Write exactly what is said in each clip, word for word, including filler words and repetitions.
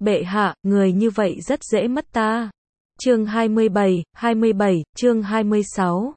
Bệ hạ, người như vậy rất dễ mất ta. Chương hai mươi bảy, hai mươi bảy, chương hai mươi sáu.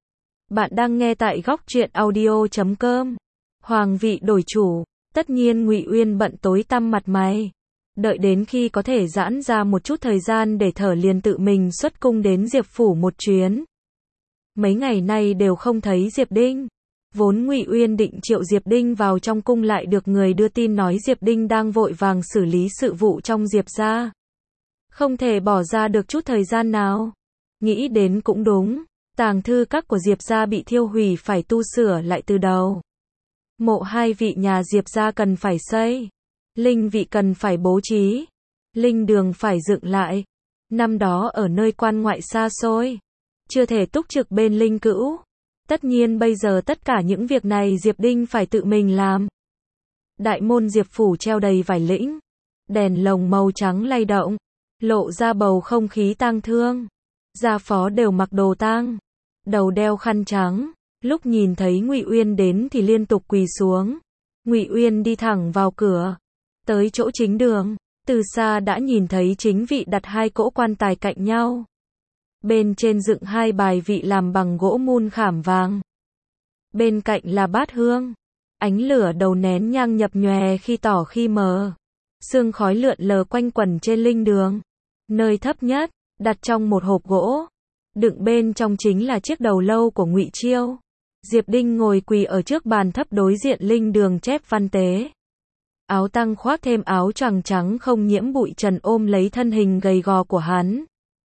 Bạn đang nghe tại góc truyện audio chấm com. Hoàng vị đổi chủ, tất nhiên Ngụy Uyên bận tối tăm mặt mày. Đợi đến khi có thể giãn ra một chút thời gian để thở liền tự mình xuất cung đến Diệp phủ một chuyến. Mấy ngày nay đều không thấy Diệp Đinh. Vốn Ngụy Uyên định triệu Diệp Đinh vào trong cung lại được người đưa tin nói Diệp Đinh đang vội vàng xử lý sự vụ trong Diệp gia. Không thể bỏ ra được chút thời gian nào. Nghĩ đến cũng đúng, tàng thư các của Diệp gia bị thiêu hủy phải tu sửa lại từ đầu. Mộ hai vị nhà Diệp gia cần phải xây. Linh vị cần phải bố trí. Linh đường phải dựng lại. Năm đó ở nơi quan ngoại xa xôi, chưa thể túc trực bên linh cữu. Tất nhiên bây giờ tất cả những việc này Diệp Đinh phải tự mình làm. Đại môn Diệp phủ treo đầy vải lĩnh, đèn lồng màu trắng lay động, lộ ra bầu không khí tang thương. Gia phó đều mặc đồ tang, đầu đeo khăn trắng, lúc nhìn thấy Ngụy Uyên đến thì liên tục quỳ xuống. Ngụy Uyên đi thẳng vào cửa, tới chỗ chính đường, từ xa đã nhìn thấy chính vị đặt hai cỗ quan tài cạnh nhau. Bên trên dựng hai bài vị làm bằng gỗ mun khảm vàng. Bên cạnh là bát hương. Ánh lửa đầu nén nhang nhập nhòe khi tỏ khi mờ. Sương khói lượn lờ quanh quẩn trên linh đường. Nơi thấp nhất, đặt trong một hộp gỗ. Đựng bên trong chính là chiếc đầu lâu của Ngụy Chiêu. Diệp Đinh ngồi quỳ ở trước bàn thấp đối diện linh đường chép văn tế. Áo tang khoác thêm áo choàng trắng không nhiễm bụi trần ôm lấy thân hình gầy gò của hắn.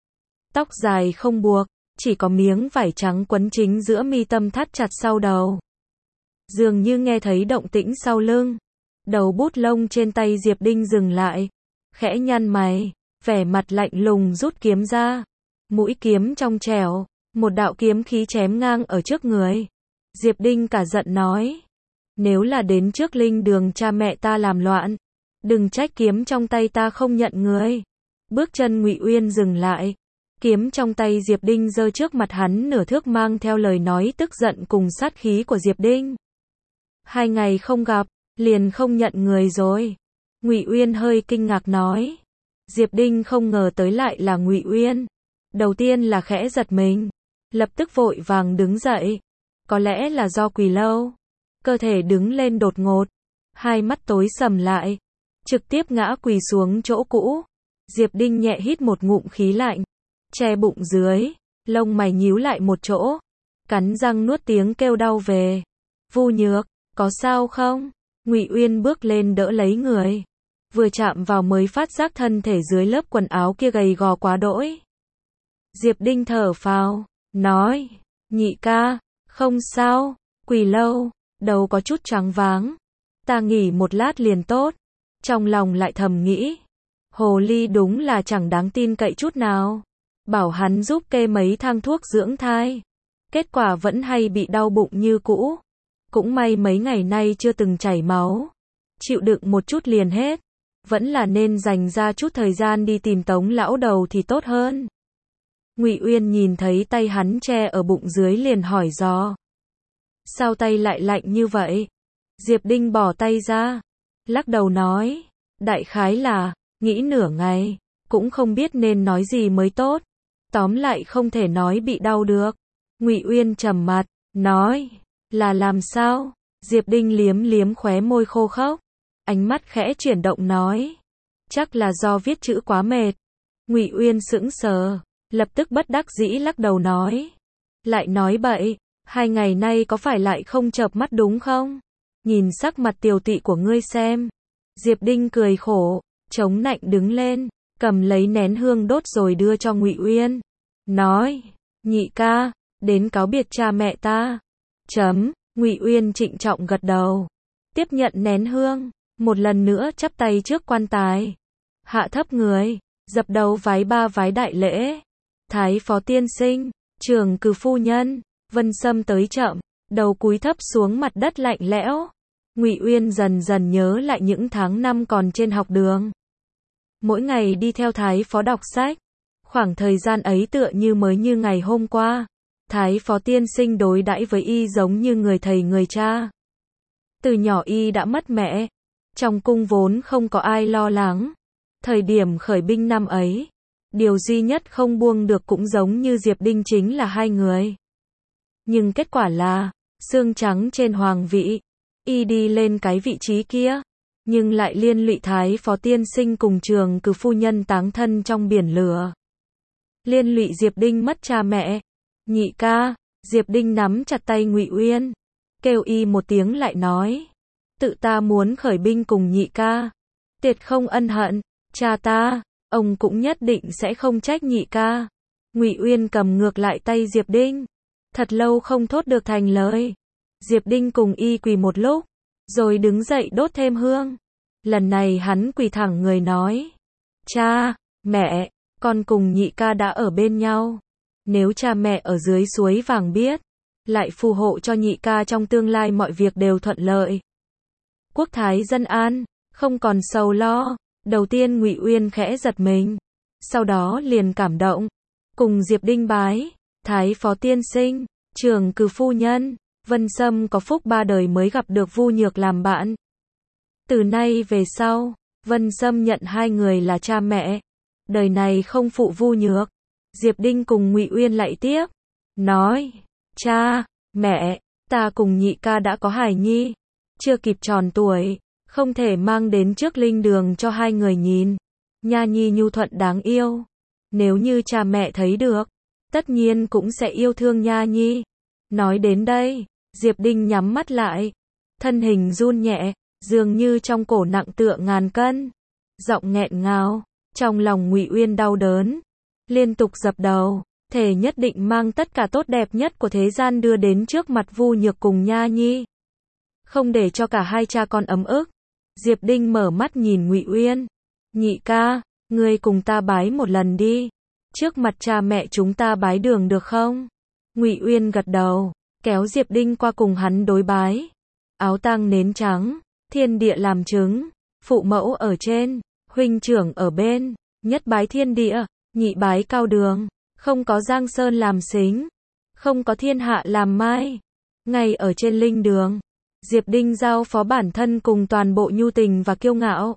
Tóc dài không buộc, chỉ có miếng vải trắng quấn chính giữa mi tâm thắt chặt sau đầu. Dường như nghe thấy động tĩnh sau lưng. Đầu bút lông trên tay Diệp Đinh dừng lại. Khẽ nhăn mày, vẻ mặt lạnh lùng rút kiếm ra. Mũi kiếm trong trẻo, một đạo kiếm khí chém ngang ở trước người. Diệp Đinh cả giận nói. Nếu là đến trước linh đường cha mẹ ta làm loạn, đừng trách kiếm trong tay ta không nhận người. Bước chân Ngụy Uyên dừng lại. Kiếm trong tay Diệp Đinh giơ trước mặt hắn nửa thước mang theo lời nói tức giận cùng sát khí của Diệp Đinh. Hai ngày không gặp, liền không nhận người rồi. Ngụy Uyên hơi kinh ngạc nói. Diệp Đinh không ngờ tới lại là Ngụy Uyên. Đầu tiên là khẽ giật mình, lập tức vội vàng đứng dậy. Có lẽ là do quỳ lâu, cơ thể đứng lên đột ngột, hai mắt tối sầm lại, trực tiếp ngã quỳ xuống chỗ cũ. Diệp Đinh nhẹ hít một ngụm khí lạnh, che bụng dưới, lông mày nhíu lại một chỗ, cắn răng nuốt tiếng kêu đau về. Vu Nhược, có sao không? Ngụy Uyên bước lên đỡ lấy người, vừa chạm vào mới phát giác thân thể dưới lớp quần áo kia gầy gò quá đỗi. Diệp Đinh thở phào, nói, nhị ca, không sao, quỳ lâu, đầu có chút choáng váng, ta nghỉ một lát liền tốt. Trong lòng lại thầm nghĩ, hồ ly đúng là chẳng đáng tin cậy chút nào. Bảo hắn giúp kê mấy thang thuốc dưỡng thai, kết quả vẫn hay bị đau bụng như cũ. Cũng may mấy ngày nay chưa từng chảy máu, chịu đựng một chút liền hết. Vẫn là nên dành ra chút thời gian đi tìm Tống lão đầu thì tốt hơn. Ngụy Uyên nhìn thấy tay hắn che ở bụng dưới liền hỏi dò. Sao tay lại lạnh như vậy? Diệp Đinh bỏ tay ra, lắc đầu nói. Đại khái là, nghĩ nửa ngày, cũng không biết nên nói gì mới tốt. Tóm lại không thể nói bị đau được. Ngụy Uyên trầm mặt, nói, là làm sao? Diệp Đinh liếm liếm khóe môi khô khốc, ánh mắt khẽ chuyển động nói, chắc là do viết chữ quá mệt. Ngụy Uyên sững sờ, lập tức bất đắc dĩ lắc đầu nói, lại nói bậy, hai ngày nay có phải lại không chợp mắt đúng không? Nhìn sắc mặt tiều tụy của ngươi xem. Diệp Đinh cười khổ, chống nạnh đứng lên, cầm lấy nén hương đốt rồi đưa cho Ngụy Uyên, nói, nhị ca, đến cáo biệt cha mẹ ta. Chấm. Ngụy Uyên trịnh trọng gật đầu, tiếp nhận nén hương, một lần nữa chắp tay trước quan tài, hạ thấp người, dập đầu vái ba vái đại lễ. Thái phó tiên sinh, trưởng cử phu nhân. Vân Sâm tới chậm, đầu cúi thấp xuống mặt đất lạnh lẽo. Ngụy Uyên dần dần nhớ lại những tháng năm còn trên học đường. Mỗi ngày đi theo Thái phó đọc sách, khoảng thời gian ấy tựa như mới như ngày hôm qua. Thái phó tiên sinh đối đãi với y giống như người thầy người cha. Từ nhỏ y đã mất mẹ, trong cung vốn không có ai lo lắng, Thời điểm khởi binh năm ấy, điều duy nhất không buông được cũng giống như Diệp Đinh chính là hai người. Nhưng kết quả là, xương trắng trên hoàng vị, y đi lên cái vị trí kia, nhưng lại liên lụy Thái Phó tiên sinh cùng Trường Cử phu nhân táng thân trong biển lửa. Liên lụy Diệp Đinh mất cha mẹ. Nhị ca, Diệp Đinh nắm chặt tay Ngụy Uyên, kêu y một tiếng lại nói, tự ta muốn khởi binh cùng nhị ca, tuyệt không ân hận, cha ta, ông cũng nhất định sẽ không trách nhị ca. Ngụy Uyên cầm ngược lại tay Diệp Đinh, thật lâu không thốt được thành lời. Diệp Đinh cùng y quỳ một lúc, rồi đứng dậy đốt thêm hương. Lần này hắn quỳ thẳng người nói, cha, mẹ, con cùng nhị ca đã ở bên nhau. Nếu cha mẹ ở dưới suối vàng biết, lại phù hộ cho nhị ca trong tương lai mọi việc đều thuận lợi. Quốc thái dân an, không còn sầu lo. Đầu tiên Ngụy Uyên khẽ giật mình, sau đó liền cảm động, cùng Diệp Đinh bái, Thái Phó tiên sinh, Trường Cử phu nhân, Vân Sâm có phúc ba đời mới gặp được Vu Nhược làm bạn. Từ nay về sau, Vân Sâm nhận hai người là cha mẹ, đời này không phụ Vu Nhược. Diệp Đinh cùng Ngụy Uyên lại tiếp, nói, cha, mẹ, ta cùng nhị ca đã có hài nhi, chưa kịp tròn tuổi, không thể mang đến trước linh đường cho hai người nhìn. Nha nhi nhu thuận đáng yêu, nếu như cha mẹ thấy được, tất nhiên cũng sẽ yêu thương Nha nhi. Nói đến đây, Diệp Đinh nhắm mắt lại, thân hình run nhẹ, dường như trong cổ nặng tựa ngàn cân, giọng nghẹn ngào, trong lòng Ngụy Uyên đau đớn, liên tục dập đầu, thề nhất định mang tất cả tốt đẹp nhất của thế gian đưa đến trước mặt Vu Nhược cùng Nha nhi, không để cho cả hai cha con ấm ức. Diệp Đinh mở mắt nhìn Ngụy Uyên, nhị ca, ngươi cùng ta bái một lần đi, trước mặt cha mẹ chúng ta bái đường được không? Ngụy Uyên gật đầu, kéo Diệp Đinh qua cùng hắn đối bái. Áo tang nến trắng, thiên địa làm chứng, phụ mẫu ở trên, huynh trưởng ở bên, nhất bái thiên địa, nhị bái cao đường, không có Giang Sơn làm xính, không có thiên hạ làm mai. Ngay ở trên linh đường, Diệp Đinh giao phó bản thân cùng toàn bộ nhu tình và kiêu ngạo.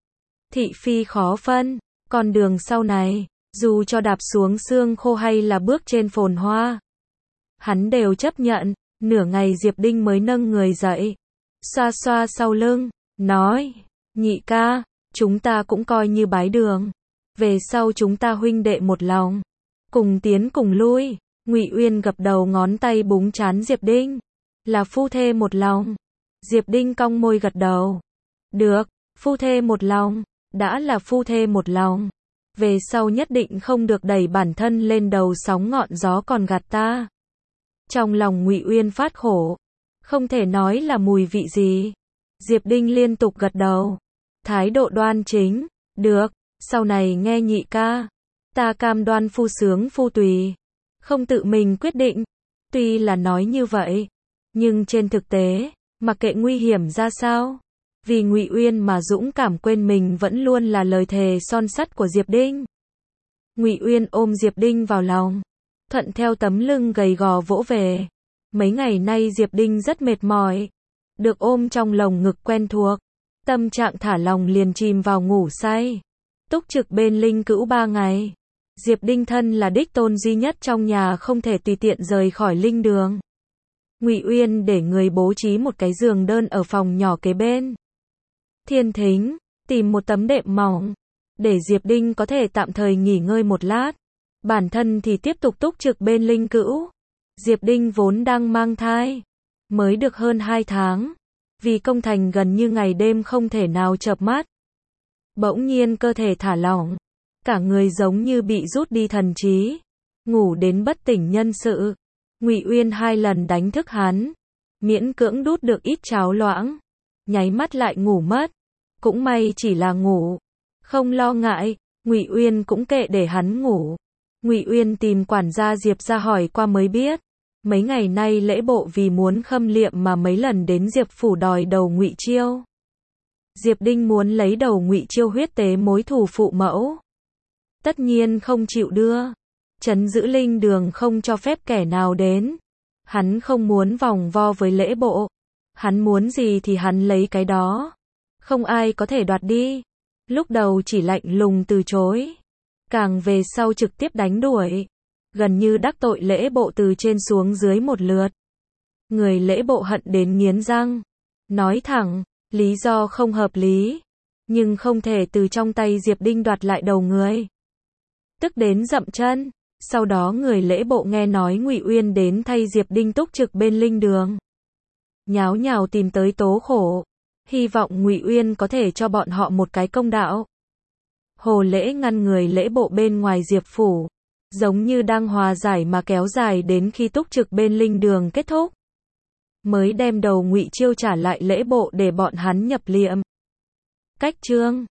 Thị phi khó phân, con đường sau này, dù cho đạp xuống xương khô hay là bước trên phồn hoa, hắn đều chấp nhận. Nửa ngày Diệp Đinh mới nâng người dậy, xoa xoa sau lưng, nói, nhị ca, chúng ta cũng coi như bái đường, về sau chúng ta huynh đệ một lòng, cùng tiến cùng lui. Ngụy Uyên gập đầu ngón tay búng trán Diệp Đinh, là phu thê một lòng. Diệp Đinh cong môi gật đầu, được, phu thê một lòng, đã là phu thê một lòng, về sau nhất định không được đẩy bản thân lên đầu sóng ngọn gió còn gạt ta. Trong lòng Ngụy Uyên phát khổ, không thể nói là mùi vị gì. Diệp Đinh liên tục gật đầu, thái độ đoan chính, được, sau này nghe nhị ca, ta cam đoan phu sướng phu tùy, không tự mình quyết định. Tuy là nói như vậy, nhưng trên thực tế, mặc kệ nguy hiểm ra sao, vì Ngụy Uyên mà dũng cảm quên mình vẫn luôn là lời thề son sắt của Diệp Đinh. Ngụy Uyên ôm Diệp Đinh vào lòng, thuận theo tấm lưng gầy gò vỗ về. Mấy ngày nay Diệp Đinh rất mệt mỏi, được ôm trong lồng ngực quen thuộc, tâm trạng thả lòng liền chìm vào ngủ say. Túc trực bên linh cữu ba ngày, Diệp Đinh thân là đích tôn duy nhất trong nhà không thể tùy tiện rời khỏi linh đường. Ngụy Uyên để người bố trí một cái giường đơn ở phòng nhỏ kế bên thiên thính, tìm một tấm đệm mỏng, để Diệp Đinh có thể tạm thời nghỉ ngơi một lát. Bản thân thì tiếp tục túc trực bên linh cữu. Diệp Đinh vốn đang mang thai, mới được hơn hai tháng, vì công thành gần như ngày đêm không thể nào chợp mắt. Bỗng nhiên cơ thể thả lỏng, cả người giống như bị rút đi thần trí, ngủ đến bất tỉnh nhân sự. Ngụy Uyên hai lần đánh thức hắn, miễn cưỡng đút được ít cháo loãng, nháy mắt lại ngủ mất. Cũng may chỉ là ngủ, không lo ngại, Ngụy Uyên cũng kệ để hắn ngủ. Ngụy Uyên tìm quản gia Diệp ra hỏi qua mới biết, mấy ngày nay lễ bộ vì muốn khâm liệm mà mấy lần đến Diệp phủ đòi đầu Ngụy Chiêu. Diệp Đinh muốn lấy đầu Ngụy Chiêu huyết tế mối thù phụ mẫu, tất nhiên không chịu đưa. Trấn giữ linh đường không cho phép kẻ nào đến. Hắn không muốn vòng vo với lễ bộ, hắn muốn gì thì hắn lấy cái đó, không ai có thể đoạt đi. Lúc đầu chỉ lạnh lùng từ chối, càng về sau trực tiếp đánh đuổi, gần như đắc tội lễ bộ từ trên xuống dưới một lượt. Người lễ bộ hận đến nghiến răng, nói thẳng, lý do không hợp lý, nhưng không thể từ trong tay Diệp Đinh đoạt lại đầu người. Tức đến dậm chân, sau đó người lễ bộ nghe nói Ngụy Uyên đến thay Diệp Đinh túc trực bên linh đường, nháo nhào tìm tới tố khổ, hy vọng Ngụy Uyên có thể cho bọn họ một cái công đạo. Hồ Lễ ngăn người lễ bộ bên ngoài Diệp phủ, giống như đang hòa giải mà kéo dài đến khi túc trực bên linh đường kết thúc, mới đem đầu Ngụy Chiêu trả lại lễ bộ để bọn hắn nhập liệm. Cách chương